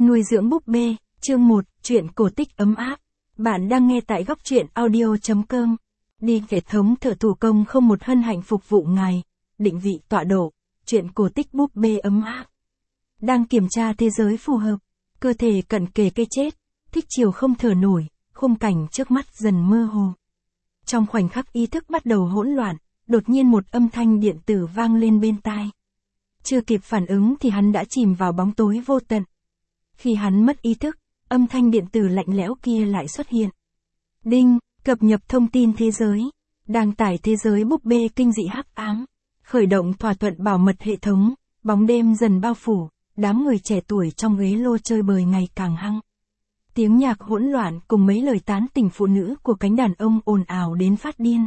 Nuôi dưỡng búp bê, chương 1, truyện cổ tích ấm áp. Bạn đang nghe tại góc truyện audio.com. Đi hệ thống thợ thủ công không một hân hạnh phục vụ ngài. Định vị tọa độ, truyện cổ tích búp bê ấm áp. Đang kiểm tra thế giới phù hợp, cơ thể cận kề cái chết, Thích Chiều không thở nổi, khung cảnh trước mắt dần mơ hồ. Trong khoảnh khắc ý thức bắt đầu hỗn loạn, đột nhiên một âm thanh điện tử vang lên bên tai. Chưa kịp phản ứng thì hắn đã chìm vào bóng tối vô tận. Khi hắn mất ý thức, âm thanh điện tử lạnh lẽo kia lại xuất hiện. Đinh, cập nhật thông tin thế giới. Đăng tải thế giới búp bê kinh dị hắc ám. Khởi động thỏa thuận bảo mật hệ thống, bóng đêm dần bao phủ, đám người trẻ tuổi trong ghế lô chơi bời ngày càng hăng. Tiếng nhạc hỗn loạn cùng mấy lời tán tỉnh phụ nữ của cánh đàn ông ồn ào đến phát điên.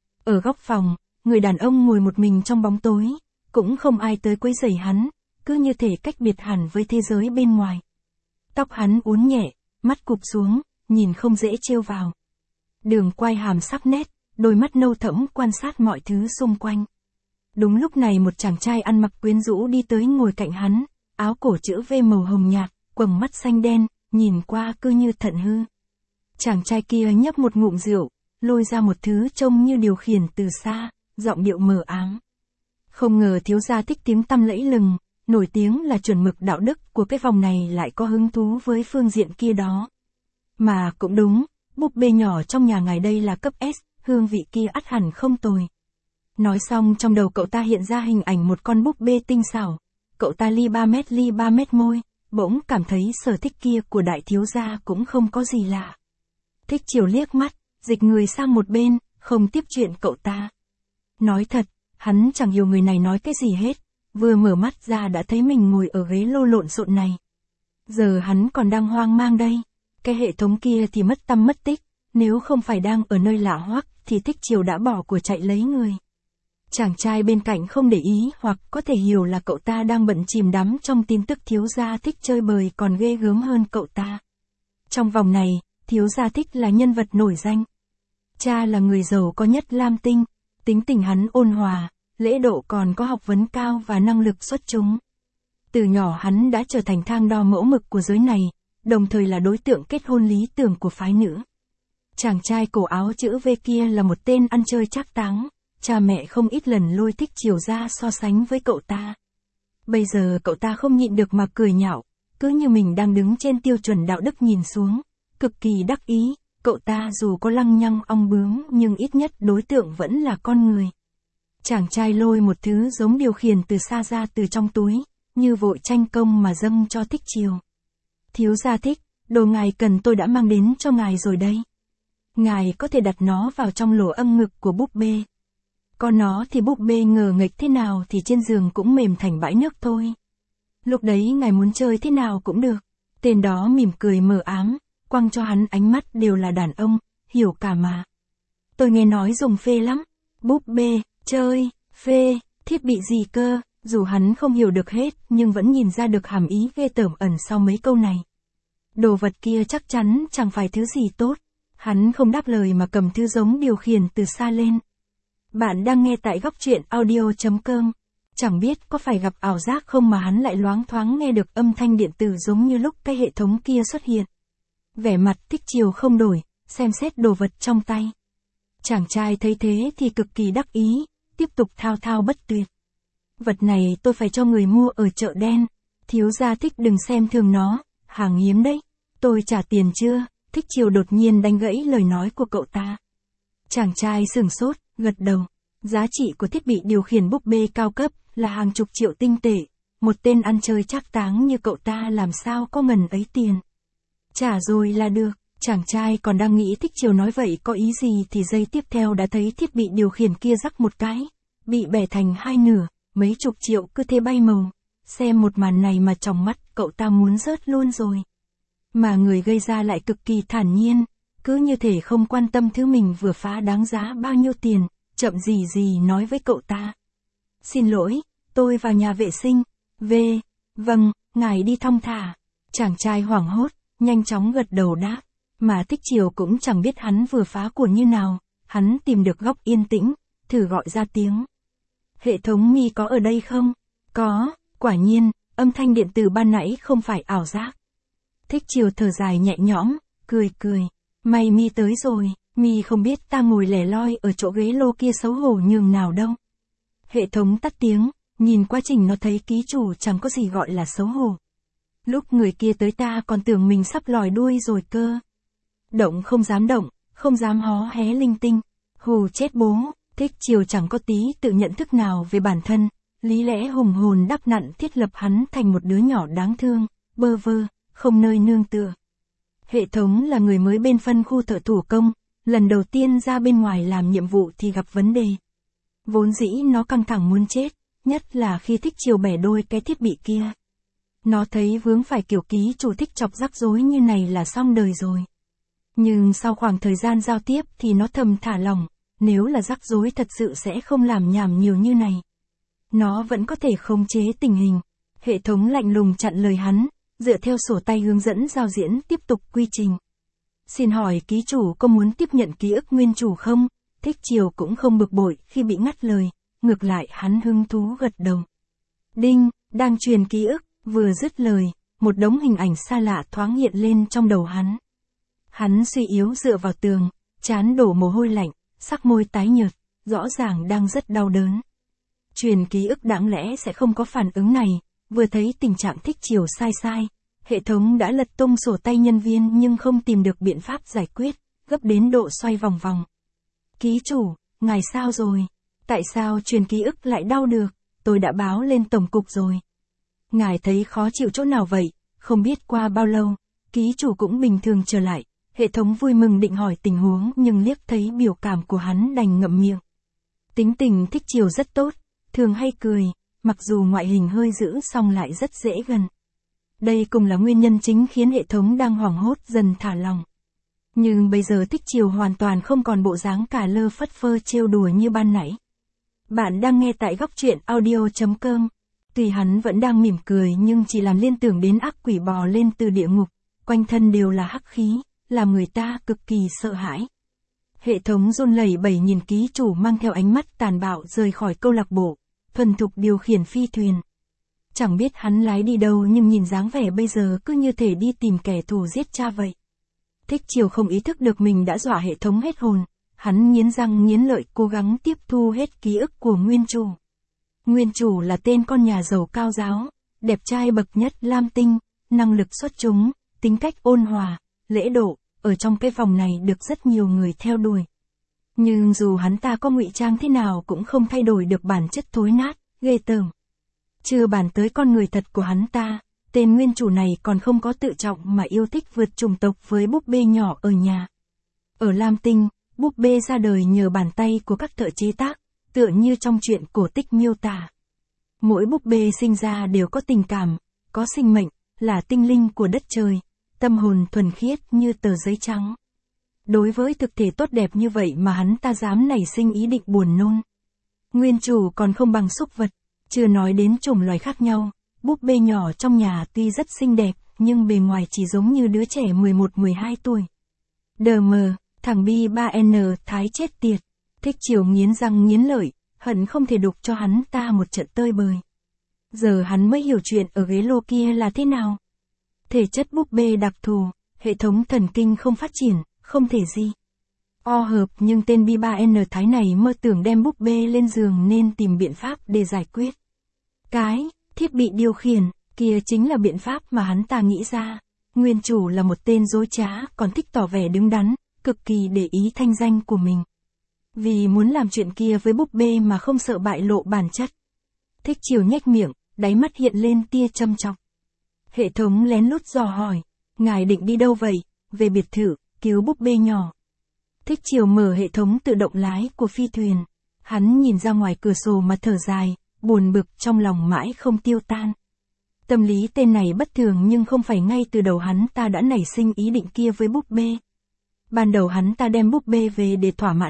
Ở góc phòng, người đàn ông ngồi một mình trong bóng tối, cũng không ai tới quấy rầy hắn, cứ như thể cách biệt hẳn với thế giới bên ngoài. Tóc hắn uốn nhẹ, mắt cụp xuống, nhìn không dễ trêu vào. Đường quai hàm sắc nét, đôi mắt nâu thẫm quan sát mọi thứ xung quanh. Đúng lúc này một chàng trai ăn mặc quyến rũ đi tới ngồi cạnh hắn, áo cổ chữ V màu hồng nhạt, quầng mắt xanh đen, nhìn qua cứ như thận hư. Chàng trai kia nhấp một ngụm rượu, lôi ra một thứ trông như điều khiển từ xa, giọng điệu mờ ám. Không ngờ thiếu gia Thích tiếng tăm lẫy lừng, nổi tiếng là chuẩn mực đạo đức của cái vòng này lại có hứng thú với phương diện kia đó. Mà cũng đúng, búp bê nhỏ trong nhà ngài đây là cấp S, hương vị kia ắt hẳn không tồi. Nói xong trong đầu cậu ta hiện ra hình ảnh một con búp bê tinh xảo. Cậu ta li ba mét môi, bỗng cảm thấy sở thích kia của đại thiếu gia cũng không có gì lạ. Thích Chiều liếc mắt, dịch người sang một bên, không tiếp chuyện cậu ta. Nói thật, hắn chẳng hiểu người này nói cái gì hết, vừa mở mắt ra đã thấy mình ngồi ở ghế lô lộn xộn này. Giờ hắn còn đang hoang mang đây, cái hệ thống kia thì mất tăm mất tích, nếu không phải đang ở nơi lạ hoắc thì Thích Chiều đã bỏ của chạy lấy người. Chàng trai bên cạnh không để ý hoặc có thể hiểu là cậu ta đang bận chìm đắm trong tin tức thiếu gia Thích chơi bời còn ghê gớm hơn cậu ta. Trong vòng này, thiếu gia Thích là nhân vật nổi danh. Cha là người giàu có nhất Lam Tinh, tính tình hắn ôn hòa, lễ độ còn có học vấn cao và năng lực xuất chúng. Từ nhỏ hắn đã trở thành thang đo mẫu mực của giới này, đồng thời là đối tượng kết hôn lý tưởng của phái nữ. Chàng trai cổ áo chữ V kia là một tên ăn chơi trác táng, cha mẹ không ít lần lôi Thích Chiều ra so sánh với cậu ta. Bây giờ cậu ta không nhịn được mà cười nhạo, cứ như mình đang đứng trên tiêu chuẩn đạo đức nhìn xuống, cực kỳ đắc ý, cậu ta dù có lăng nhăng ong bướm nhưng ít nhất đối tượng vẫn là con người. Chàng trai lôi một thứ giống điều khiển từ xa ra từ trong túi, như vội tranh công mà dâng cho Thích Chiều. Thiếu gia Thích, đồ ngài cần tôi đã mang đến cho ngài rồi đây. Ngài có thể đặt nó vào trong lỗ âm ngực của búp bê. Còn nó thì búp bê ngờ nghệch thế nào thì trên giường cũng mềm thành bãi nước thôi. Lúc đấy ngài muốn chơi thế nào cũng được. Tên đó mỉm cười mờ ám, quăng cho hắn ánh mắt đều là đàn ông, hiểu cả mà. Tôi nghe nói dùng phê lắm. Búp bê, chơi, phê, thiết bị gì cơ, dù hắn không hiểu được hết nhưng vẫn nhìn ra được hàm ý ghê tởm ẩn sau mấy câu này. Đồ vật kia chắc chắn chẳng phải thứ gì tốt. Hắn không đáp lời mà cầm thứ giống điều khiển từ xa lên. Bạn đang nghe tại góc truyện audio.com. Chẳng biết có phải gặp ảo giác không mà hắn lại loáng thoáng nghe được âm thanh điện tử giống như lúc cái hệ thống kia xuất hiện. Vẻ mặt Thích Chiều không đổi, xem xét đồ vật trong tay. Chàng trai thấy thế thì cực kỳ đắc ý, tiếp tục thao thao bất tuyệt. Vật này tôi phải cho người mua ở chợ đen, thiếu gia Thích đừng xem thường nó, hàng hiếm đấy, tôi trả tiền chưa? Thích Chiều đột nhiên đánh gãy lời nói của cậu ta. Chàng trai sửng sốt, gật đầu. Giá trị của thiết bị điều khiển búp bê cao cấp là hàng chục triệu tinh tệ. Một tên ăn chơi trác táng như cậu ta làm sao có ngần ấy tiền. Trả rồi là được. Chàng trai còn đang nghĩ Thích Chiều nói vậy có ý gì thì giây tiếp theo đã thấy thiết bị điều khiển kia rắc một cái, bị bẻ thành hai nửa, mấy chục triệu cứ thế bay màu. Xem một màn này mà trong mắt cậu ta muốn rớt luôn rồi. Mà người gây ra lại cực kỳ thản nhiên, cứ như thể không quan tâm thứ mình vừa phá đáng giá bao nhiêu tiền, chậm gì nói với cậu ta. Xin lỗi, tôi vào nhà vệ sinh. Vâng, ngài đi thong thả. Chàng trai hoảng hốt, nhanh chóng gật đầu đáp. Mà Thích Chiều cũng chẳng biết hắn vừa phá của như nào, hắn tìm được góc yên tĩnh, thử gọi ra tiếng. Hệ thống mi có ở đây không? Có, quả nhiên, âm thanh điện tử ban nãy không phải ảo giác. Thích Chiều thở dài nhẹ nhõm, cười cười. May mi tới rồi, mi không biết ta ngồi lẻ loi ở chỗ ghế lô kia xấu hổ nhường nào đâu. Hệ thống tắt tiếng, nhìn quá trình nó thấy ký chủ chẳng có gì gọi là xấu hổ. Lúc người kia tới ta còn tưởng mình sắp lòi đuôi rồi cơ. Động, không dám hó hé linh tinh. Hù chết bố. Thích Chiều chẳng có tí tự nhận thức nào về bản thân, lý lẽ hùng hồn đắp nặn thiết lập hắn thành một đứa nhỏ đáng thương, bơ vơ, không nơi nương tựa. Hệ thống là người mới bên phân khu thợ thủ công, lần đầu tiên ra bên ngoài làm nhiệm vụ thì gặp vấn đề. Vốn dĩ nó căng thẳng muốn chết, nhất là khi Thích Chiều bẻ đôi cái thiết bị kia. Nó thấy vướng phải kiểu ký chủ thích chọc rắc rối như này là xong đời rồi. Nhưng sau khoảng thời gian giao tiếp thì nó thầm thả lỏng, nếu là rắc rối thật sự sẽ không làm nhảm nhiều như này. Nó vẫn có thể khống chế tình hình. Hệ thống lạnh lùng chặn lời hắn, dựa theo sổ tay hướng dẫn giao diễn tiếp tục quy trình. Xin hỏi ký chủ có muốn tiếp nhận ký ức nguyên chủ không? Thích Chiều cũng không bực bội khi bị ngắt lời, ngược lại hắn hứng thú gật đầu. Đinh, đang truyền ký ức, vừa dứt lời, một đống hình ảnh xa lạ thoáng hiện lên trong đầu hắn. Hắn suy yếu dựa vào tường, trán đổ mồ hôi lạnh, sắc môi tái nhợt, rõ ràng đang rất đau đớn. Truyền ký ức đáng lẽ sẽ không có phản ứng này, vừa thấy tình trạng Thích Chiều sai, hệ thống đã lật tung sổ tay nhân viên nhưng không tìm được biện pháp giải quyết, gấp đến độ xoay vòng vòng. Ký chủ, ngài sao rồi? Tại sao truyền ký ức lại đau được? Tôi đã báo lên tổng cục rồi. Ngài thấy khó chịu chỗ nào vậy? Không biết qua bao lâu, ký chủ cũng bình thường trở lại. Hệ thống vui mừng định hỏi tình huống nhưng liếc thấy biểu cảm của hắn đành ngậm miệng. Tính tình Thích Chiều rất tốt, thường hay cười, mặc dù ngoại hình hơi dữ song lại rất dễ gần. Đây cũng là nguyên nhân chính khiến hệ thống đang hoảng hốt dần thả lòng. Nhưng bây giờ Thích Chiều hoàn toàn không còn bộ dáng cả lơ phất phơ trêu đùa như ban nãy. Bạn đang nghe tại góc truyện audio.com. Tuy hắn vẫn đang mỉm cười nhưng chỉ làm liên tưởng đến ác quỷ bò lên từ địa ngục, quanh thân đều là hắc khí, làm người ta cực kỳ sợ hãi. Hệ thống run lẩy bẩy nhìn ký chủ mang theo ánh mắt tàn bạo rời khỏi câu lạc bộ, thuần thục điều khiển phi thuyền. Chẳng biết hắn lái đi đâu nhưng nhìn dáng vẻ bây giờ cứ như thể đi tìm kẻ thù giết cha vậy. Thích Chiều không ý thức được mình đã dọa hệ thống hết hồn, hắn nghiến răng nghiến lợi cố gắng tiếp thu hết ký ức của nguyên chủ. Nguyên chủ là tên con nhà giàu cao giáo, đẹp trai bậc nhất Lam Tinh, năng lực xuất chúng, tính cách ôn hòa, lễ độ, ở trong cái vòng này được rất nhiều người theo đuổi. Nhưng dù hắn ta có ngụy trang thế nào cũng không thay đổi được bản chất thối nát, ghê tởm. Chưa bàn tới con người thật của hắn ta, tên nguyên chủ này còn không có tự trọng mà yêu thích vượt chủng tộc với búp bê nhỏ ở nhà. Ở Lam Tinh, búp bê ra đời nhờ bàn tay của các thợ chế tác, tựa như trong truyện cổ tích miêu tả. Mỗi búp bê sinh ra đều có tình cảm, có sinh mệnh, là tinh linh của đất trời, tâm hồn thuần khiết như tờ giấy trắng. Đối với thực thể tốt đẹp như vậy mà hắn ta dám nảy sinh ý định buồn nôn. Nguyên chủ còn không bằng súc vật, chưa nói đến chủng loài khác nhau, búp bê nhỏ trong nhà tuy rất xinh đẹp, nhưng bề ngoài chỉ giống như đứa trẻ 11-12 tuổi. Đờ mờ, thằng Bi 3N thái chết tiệt. Thích Chiều nghiến răng nghiến lợi, hận không thể đục cho hắn ta một trận tơi bời. Giờ hắn mới hiểu chuyện ở ghế lô kia là thế nào. Thể chất búp bê đặc thù, hệ thống thần kinh không phát triển, không thể gì. Hợp nhưng tên Bi 3N thái này mơ tưởng đem búp bê lên giường nên tìm biện pháp để giải quyết. Cái thiết bị điều khiển kia chính là biện pháp mà hắn ta nghĩ ra. Nguyên chủ là một tên dối trá còn thích tỏ vẻ đứng đắn, cực kỳ để ý thanh danh của mình. Vì muốn làm chuyện kia với búp bê mà không sợ bại lộ bản chất. Thích Chiều nhếch miệng, đáy mắt hiện lên tia châm chọc. Hệ thống lén lút dò hỏi, ngài định đi đâu vậy? Về biệt thự, cứu búp bê nhỏ. Thích Chiều mở hệ thống tự động lái của phi thuyền. Hắn nhìn ra ngoài cửa sổ mà thở dài, buồn bực trong lòng mãi không tiêu tan. Tâm lý tên này bất thường nhưng không phải ngay từ đầu hắn ta đã nảy sinh ý định kia với búp bê. Ban đầu hắn ta đem búp bê về để thỏa mãn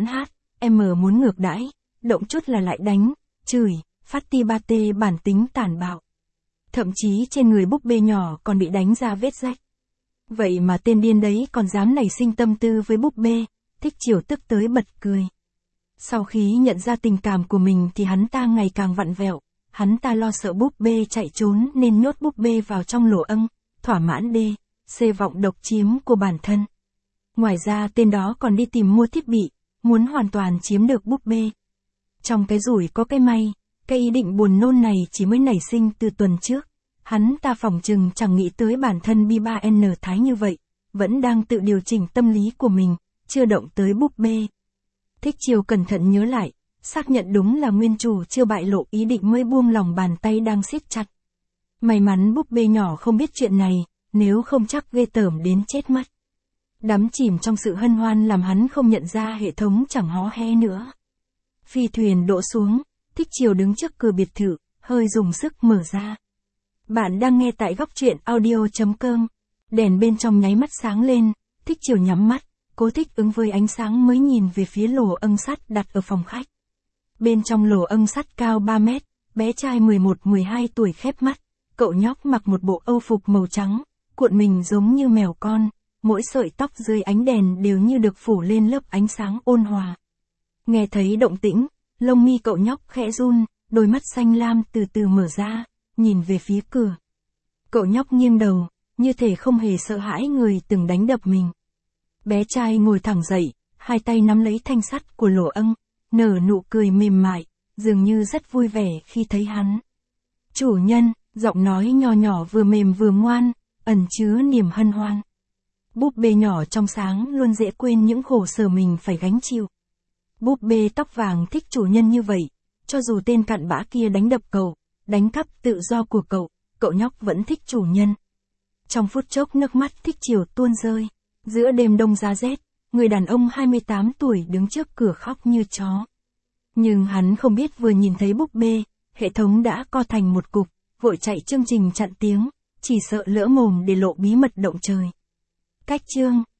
muốn ngược đãi, động chút là lại đánh, chửi, phát ti ba tê bản tính tàn bạo. Thậm chí trên người búp bê nhỏ còn bị đánh ra vết rách. Vậy mà tên điên đấy còn dám nảy sinh tâm tư với búp bê, Thích Chiều tức tới bật cười. Sau khi nhận ra tình cảm của mình thì hắn ta ngày càng vặn vẹo, hắn ta lo sợ búp bê chạy trốn nên nhốt búp bê vào trong lỗ âng, thỏa mãn đê, C vọng độc chiếm của bản thân. Ngoài ra tên đó còn đi tìm mua thiết bị, muốn hoàn toàn chiếm được búp bê. Trong cái rủi có cái may, cái ý định buồn nôn này chỉ mới nảy sinh từ tuần trước. Hắn ta phỏng chừng chẳng nghĩ tới bản thân B3N thái như vậy, vẫn đang tự điều chỉnh tâm lý của mình, chưa động tới búp bê. Thích Chiều cẩn thận nhớ lại, xác nhận đúng là nguyên chủ chưa bại lộ ý định mới buông lòng bàn tay đang siết chặt. May mắn búp bê nhỏ không biết chuyện này, nếu không chắc ghê tởm đến chết mất. Đắm chìm trong sự hân hoan làm hắn không nhận ra hệ thống chẳng hó he nữa. Phi thuyền đỗ xuống, Thích Chiều đứng trước cửa biệt thự, hơi dùng sức mở ra. Bạn đang nghe tại góc truyện audio.com. Đèn bên trong nháy mắt sáng lên, Thích Chiều nhắm mắt, cố thích ứng với ánh sáng mới nhìn về phía lỗ âng sắt đặt ở phòng khách. Bên trong lỗ âng sắt cao 3 mét, bé trai 11-12 tuổi khép mắt, cậu nhóc mặc một bộ âu phục màu trắng, cuộn mình giống như mèo con, mỗi sợi tóc dưới ánh đèn đều như được phủ lên lớp ánh sáng ôn hòa. Nghe thấy động tĩnh, lông mi cậu nhóc khẽ run, đôi mắt xanh lam từ từ mở ra, nhìn về phía cửa. Cậu nhóc nghiêng đầu, như thể không hề sợ hãi người từng đánh đập mình. Bé trai ngồi thẳng dậy, hai tay nắm lấy thanh sắt của lỗ âng, nở nụ cười mềm mại, dường như rất vui vẻ khi thấy hắn. Chủ nhân, giọng nói nho nhỏ vừa mềm vừa ngoan, ẩn chứa niềm hân hoan. Búp bê nhỏ trong sáng luôn dễ quên những khổ sở mình phải gánh chịu. Búp bê tóc vàng thích chủ nhân như vậy, cho dù tên cặn bã kia đánh đập cậu, đánh cắp tự do của cậu nhóc vẫn thích chủ nhân. Trong phút chốc nước mắt Thích Chiều tuôn rơi. Giữa đêm đông giá rét, người đàn ông 28 tuổi đứng trước cửa khóc như chó. Nhưng hắn không biết vừa nhìn thấy búp bê, hệ thống đã co thành một cục, vội chạy chương trình chặn tiếng, chỉ sợ lỡ mồm để lộ bí mật động trời. Cách chương